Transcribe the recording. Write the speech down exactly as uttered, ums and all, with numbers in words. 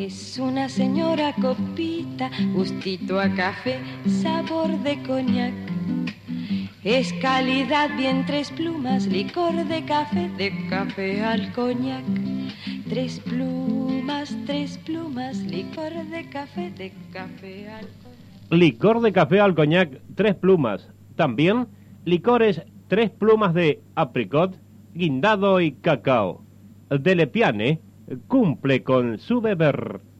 Es una señora copita, gustito a café, sabor de coñac. Es calidad bien tres plumas, licor de café, de café al coñac. Tres plumas, tres plumas, licor de café, de café al coñac. Licor de café al coñac, tres plumas. También licores tres plumas de apricot, guindado y cacao. De Lepiane cumple con su beber.